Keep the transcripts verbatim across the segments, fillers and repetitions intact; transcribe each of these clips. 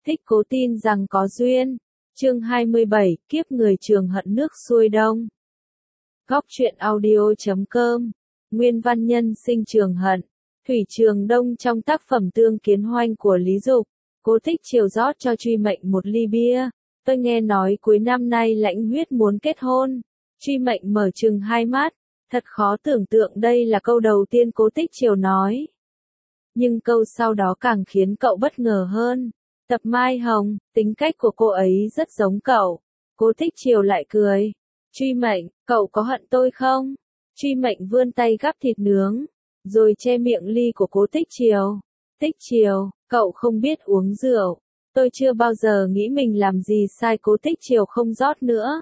Thích cố tin rằng có duyên. Chương hai mươi bảy, kiếp người trường hận nước xuôi đông. Góc truyện audio chấm com. Nguyên văn nhân sinh trường hận. Thủy Trường Đông trong tác phẩm Tương Kiến Hoanh của Lý Dục. Cố Thích chiều rót cho Truy Mệnh một ly bia. Tôi nghe nói cuối năm nay Lãnh Huyết muốn kết hôn. Truy Mệnh mở trừng hai mắt. Thật khó tưởng tượng đây là câu đầu tiên Cố Thích chiều nói. Nhưng câu sau đó càng khiến cậu bất ngờ hơn. Tập Mai Hồng, tính cách của cô ấy rất giống cậu. Cố Thích chiều lại cười. Truy Mệnh, cậu có hận tôi không? Truy Mệnh vươn tay gắp thịt nướng, rồi che miệng ly của Cố Thích chiều. Thích chiều, cậu không biết uống rượu. Tôi chưa bao giờ nghĩ mình làm gì sai. Cố Thích chiều không rót nữa.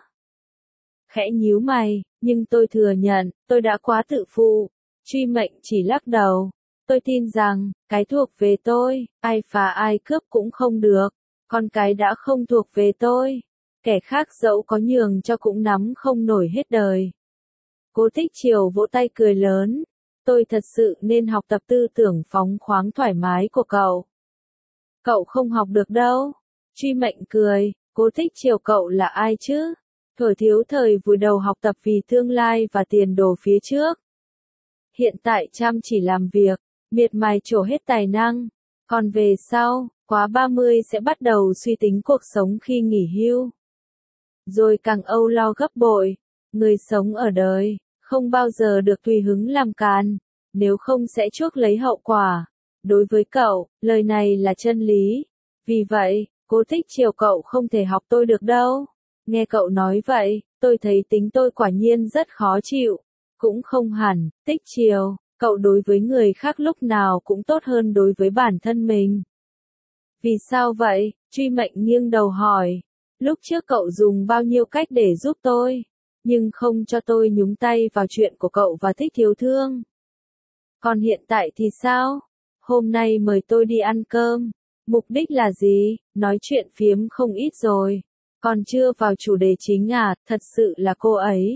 Khẽ nhíu mày, nhưng tôi thừa nhận, tôi đã quá tự phụ. Truy Mệnh chỉ lắc đầu. Tôi tin rằng, cái thuộc về tôi, ai phá ai cướp cũng không được. Còn cái đã không thuộc về tôi, kẻ khác dẫu có nhường cho cũng nắm không nổi hết đời. Cố Thích chiều vỗ tay cười lớn. Tôi thật sự nên học tập tư tưởng phóng khoáng thoải mái của cậu. Cậu không học được đâu. Truy Mệnh cười. Cố Thích chiều, cậu là ai chứ? Thuở thiếu thời vùi đầu học tập vì tương lai và tiền đồ phía trước. Hiện tại chăm chỉ làm việc, miệt mài trổ hết tài năng. Còn về sau, quá ba mươi sẽ bắt đầu suy tính cuộc sống khi nghỉ hưu. Rồi càng âu lo gấp bội. Người sống ở đời, không bao giờ được tùy hứng làm càn, nếu không sẽ chuốc lấy hậu quả. Đối với cậu, lời này là chân lý. Vì vậy, Cố Thích chiều, cậu không thể học tôi được đâu. Nghe cậu nói vậy, tôi thấy tính tôi quả nhiên rất khó chịu. Cũng không hẳn. Thích chiều, cậu đối với người khác lúc nào cũng tốt hơn đối với bản thân mình. Vì sao vậy? Truy Mệnh nghiêng đầu hỏi. Lúc trước cậu dùng bao nhiêu cách để giúp tôi, nhưng không cho tôi nhúng tay vào chuyện của cậu và Thích Thiếu Thương. Còn hiện tại thì sao? Hôm nay mời tôi đi ăn cơm. Mục đích là gì? Nói chuyện phiếm không ít rồi. Còn chưa vào chủ đề chính à? Thật sự là cô ấy.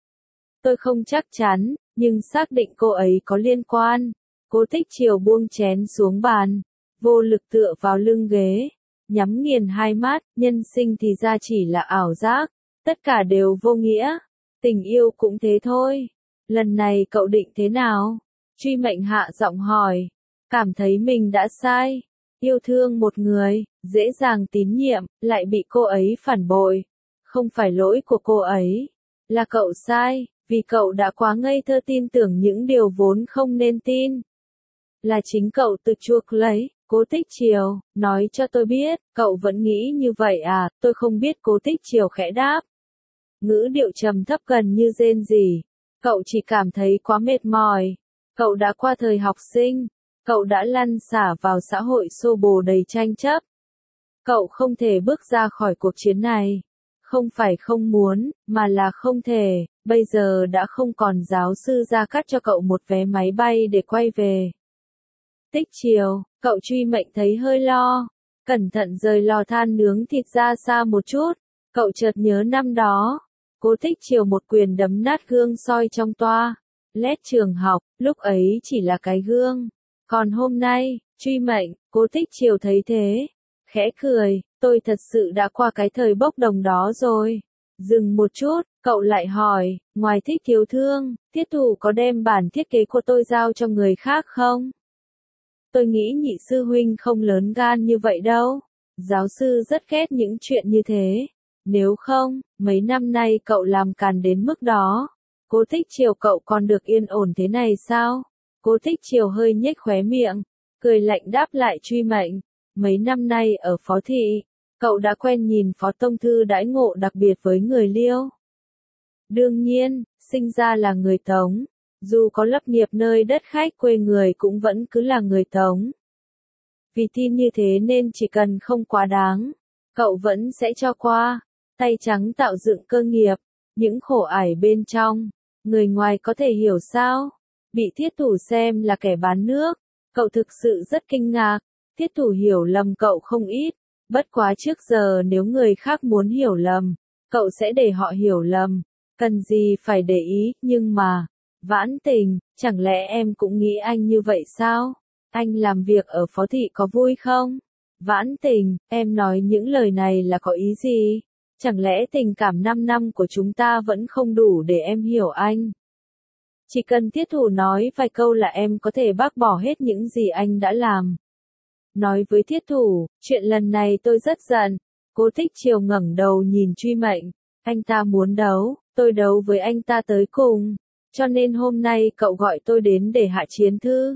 Tôi không chắc chắn, nhưng xác định cô ấy có liên quan. Cố Thích chiều buông chén xuống bàn, vô lực tựa vào lưng ghế, nhắm nghiền hai mắt. Nhân sinh thì ra chỉ là ảo giác, tất cả đều vô nghĩa. Tình yêu cũng thế thôi. Lần này cậu định thế nào? Truy Mệnh hạ giọng hỏi. Cảm thấy mình đã sai. Yêu thương một người, dễ dàng tín nhiệm, lại bị cô ấy phản bội. Không phải lỗi của cô ấy, là cậu sai. Vì cậu đã quá ngây thơ tin tưởng những điều vốn không nên tin. Là chính cậu tự chuốc lấy. Cố Thích chiều, nói cho tôi biết, cậu vẫn nghĩ như vậy à? Tôi không biết. Cố Thích chiều khẽ đáp. Ngữ điệu trầm thấp gần như rên rỉ. Cậu chỉ cảm thấy quá mệt mỏi. Cậu đã qua thời học sinh. Cậu đã lăn xả vào xã hội xô bồ đầy tranh chấp. Cậu không thể bước ra khỏi cuộc chiến này. Không phải không muốn, mà là không thể. Bây giờ đã không còn giáo sư ra cắt cho cậu một vé máy bay để quay về. Thích chiều, cậu. Truy Mệnh thấy hơi lo. Cẩn thận rời lò than nướng thịt ra xa một chút. Cậu chợt nhớ năm đó. Cố Thích chiều một quyền đấm nát gương soi trong toa lét trường học, lúc ấy chỉ là cái gương. Còn hôm nay, Truy Mệnh, Cố Thích chiều thấy thế, khẽ cười. Tôi thật sự đã qua cái thời bốc đồng đó rồi. Dừng một chút, cậu lại hỏi, ngoài Thích Thiếu Thương, Thiết Thủ có đem bản thiết kế của tôi giao cho người khác không? Tôi nghĩ nhị sư huynh không lớn gan như vậy đâu. Giáo sư rất ghét những chuyện như thế. Nếu không, mấy năm nay cậu làm càn đến mức đó. Cố Thích chiều, cậu còn được yên ổn thế này sao? Cố Thích chiều hơi nhếch khóe miệng, cười lạnh đáp lại Truy Mệnh. Mấy năm nay ở Phó Thị, cậu đã quen nhìn Phó Tông Thư đãi ngộ đặc biệt với người Liêu. Đương nhiên, sinh ra là người Tống. Dù có lập nghiệp nơi đất khách quê người cũng vẫn cứ là người Tống. Vì tin như thế nên chỉ cần không quá đáng, cậu vẫn sẽ cho qua. Tay trắng tạo dựng cơ nghiệp, những khổ ải bên trong, người ngoài có thể hiểu sao? Bị Thiết Thủ xem là kẻ bán nước, cậu thực sự rất kinh ngạc. Thiết Thủ hiểu lầm cậu không ít, bất quá trước giờ nếu người khác muốn hiểu lầm, cậu sẽ để họ hiểu lầm, cần gì phải để ý. Nhưng mà, Vãn Tình, chẳng lẽ em cũng nghĩ anh như vậy sao? Anh làm việc ở Phó Thị có vui không? Vãn Tình, em nói những lời này là có ý gì? Chẳng lẽ tình cảm năm năm của chúng ta vẫn không đủ để em hiểu anh? Chỉ cần Thiết Thủ nói vài câu là em có thể bác bỏ hết những gì anh đã làm. Nói với Thiết Thủ, chuyện lần này tôi rất giận. Cố Tích Triều ngẩng đầu nhìn Truy Mệnh. Anh ta muốn đấu, tôi đấu với anh ta tới cùng. Cho nên hôm nay cậu gọi tôi đến để hạ chiến thư.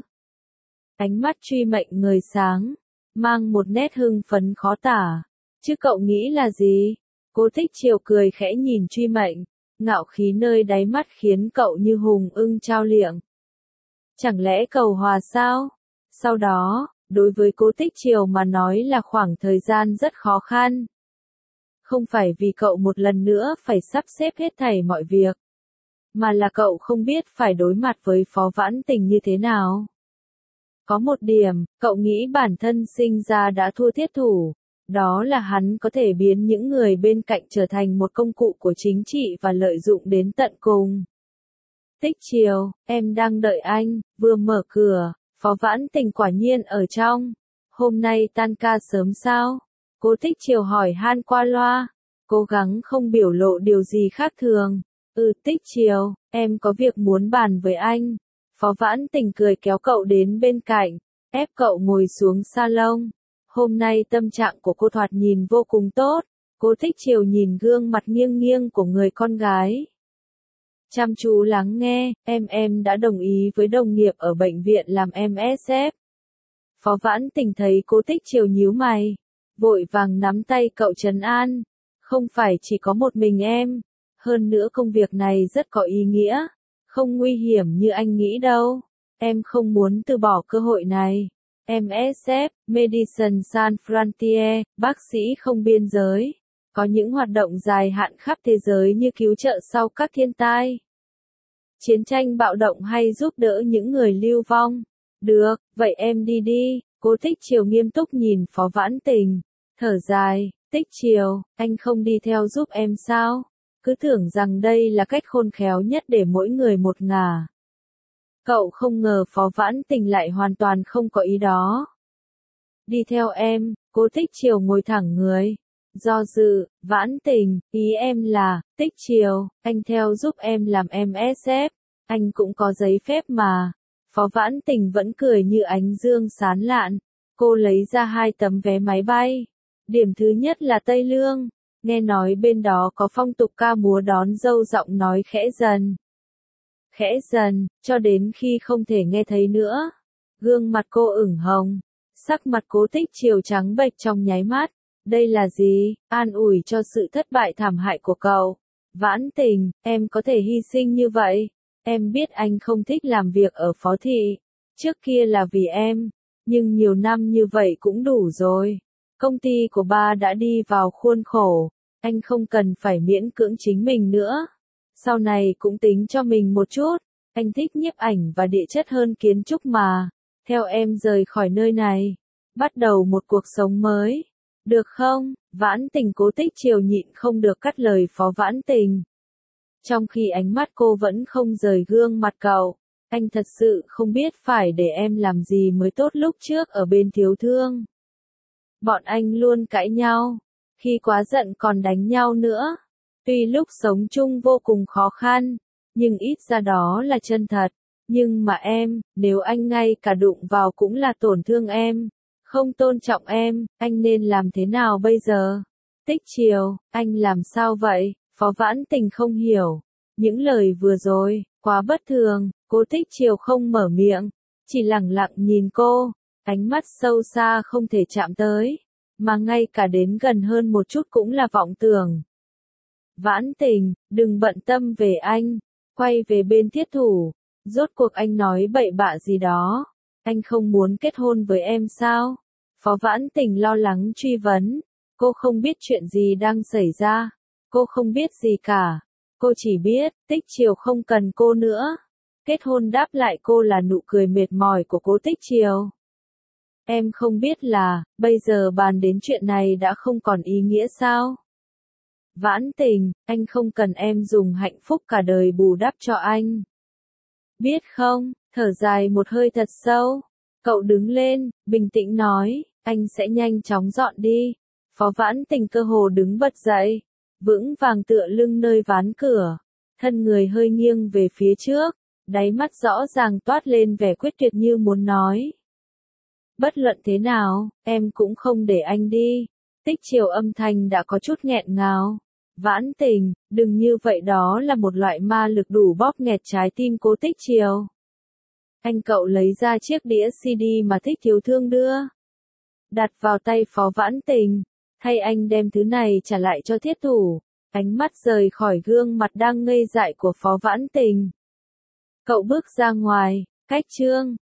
Ánh mắt Truy Mệnh ngời sáng, mang một nét hưng phấn khó tả. Chứ cậu nghĩ là gì? Cố Tích Triều cười khẽ nhìn Truy Mệnh, ngạo khí nơi đáy mắt khiến cậu như hùng ưng trao liệng. Chẳng lẽ cầu hòa sao? Sau đó, đối với Cố Tích Triều mà nói là khoảng thời gian rất khó khăn. Không phải vì cậu một lần nữa phải sắp xếp hết thảy mọi việc, mà là cậu không biết phải đối mặt với Phó Vãn Tình như thế nào. Có một điểm, cậu nghĩ bản thân sinh ra đã thua Thiết Thủ, đó là hắn có thể biến những người bên cạnh trở thành một công cụ của chính trị và lợi dụng đến tận cùng. Tích Triều, em đang đợi anh, vừa mở cửa, Phó Vãn Tình quả nhiên ở trong. Hôm nay tan ca sớm sao? Cố Tích Triều hỏi han qua loa, cố gắng không biểu lộ điều gì khác thường. Ừ Tích Triều, em có việc muốn bàn với anh. Phó Vãn Tình cười kéo cậu đến bên cạnh, ép cậu ngồi xuống salon. Hôm nay tâm trạng của cô thoạt nhìn vô cùng tốt. Cố Tích Triều nhìn gương mặt nghiêng nghiêng của người con gái. Chăm chú lắng nghe, em em đã đồng ý với đồng nghiệp ở bệnh viện làm em ét ép. Phó Vãn Tình thấy Cố Tích Triều nhíu mày, vội vàng nắm tay cậu trấn an. Không phải chỉ có một mình em, hơn nữa công việc này rất có ý nghĩa, không nguy hiểm như anh nghĩ đâu. Em không muốn từ bỏ cơ hội này. em ét ép, Medicine Sans Frontières, bác sĩ không biên giới, có những hoạt động dài hạn khắp thế giới như cứu trợ sau các thiên tai, chiến tranh bạo động hay giúp đỡ những người lưu vong. Được, vậy em đi đi. Cố Tích Triều nghiêm túc nhìn Phó Vãn Tình, thở dài. Tích Triều, anh không đi theo giúp em sao? Cứ tưởng rằng đây là cách khôn khéo nhất để mỗi người một ngả. Cậu không ngờ Phó Vãn Tình lại hoàn toàn không có ý đó. Đi theo em. Cố Tích Triều ngồi thẳng người, do dự. Vãn Tình, ý em là, Tích Triều, anh theo giúp em làm em ét ép, anh cũng có giấy phép mà. Phó Vãn Tình vẫn cười như ánh dương sáng lạn. Cô lấy ra hai tấm vé máy bay. Điểm thứ nhất là Tây Lương, nghe nói bên đó có phong tục ca múa đón dâu, giọng nói khẽ dần. Khẽ dần, cho đến khi không thể nghe thấy nữa. Gương mặt cô ửng hồng, sắc mặt Cố Tích Triều trắng bệch trong nháy mắt. Đây là gì? An ủi cho sự thất bại thảm hại của cậu. Vãn Tình, em có thể hy sinh như vậy. Em biết anh không thích làm việc ở Phó Thị. Trước kia là vì em, nhưng nhiều năm như vậy cũng đủ rồi. Công ty của ba đã đi vào khuôn khổ, anh không cần phải miễn cưỡng chính mình nữa. Sau này cũng tính cho mình một chút, anh thích nhiếp ảnh và địa chất hơn kiến trúc mà. Theo em rời khỏi nơi này, bắt đầu một cuộc sống mới. Được không? Vãn Tình. Cố Tích Triều nhịn không được cắt lời Phó Vãn Tình. Trong khi ánh mắt cô vẫn không rời gương mặt cậu, anh thật sự không biết phải để em làm gì mới tốt. Lúc trước ở bên Thiếu Thương, bọn anh luôn cãi nhau, khi quá giận còn đánh nhau nữa. Tuy lúc sống chung vô cùng khó khăn, nhưng ít ra đó là chân thật. Nhưng mà em, nếu anh ngay cả đụng vào cũng là tổn thương em, không tôn trọng em, anh nên làm thế nào bây giờ? Tích Triều, anh làm sao vậy? Phó Vãn Tình không hiểu. Những lời vừa rồi, quá bất thường. Cố Tích Triều không mở miệng, chỉ lẳng lặng nhìn cô, ánh mắt sâu xa không thể chạm tới, mà ngay cả đến gần hơn một chút cũng là vọng tưởng. Vãn Tình, đừng bận tâm về anh, quay về bên Thiết Thủ. Rốt cuộc anh nói bậy bạ gì đó? Anh không muốn kết hôn với em sao? Phó Vãn Tình lo lắng truy vấn. Cô không biết chuyện gì đang xảy ra. Cô không biết gì cả. Cô chỉ biết, Tích Triều không cần cô nữa. Kết hôn đáp lại cô là nụ cười mệt mỏi của Cố Tích Triều. Em không biết là, bây giờ bàn đến chuyện này đã không còn ý nghĩa sao? Vãn Tình, anh không cần em dùng hạnh phúc cả đời bù đắp cho anh. Biết không? Thở dài một hơi thật sâu. Cậu đứng lên, bình tĩnh nói, Anh sẽ nhanh chóng dọn đi. Phó Vãn Tình cơ hồ đứng bật dậy, vững vàng tựa lưng nơi ván cửa, thân người hơi nghiêng về phía trước, đáy mắt rõ ràng toát lên vẻ quyết tuyệt như muốn nói. Bất luận thế nào, em cũng không để anh đi. Tích Chiều âm thanh đã có chút nghẹn ngào. Vãn Tình, đừng như vậy, đó là một loại ma lực đủ bóp nghẹt trái tim Cố Tích Chiều. Anh cậu lấy ra chiếc đĩa xê đê mà Thích Thiếu Thương đưa, đặt vào tay Phó Vãn Tình, thay anh đem thứ này trả lại cho Thiết Thủ. Ánh mắt rời khỏi gương mặt đang ngây dại của Phó Vãn Tình. Cậu bước ra ngoài, cách Trương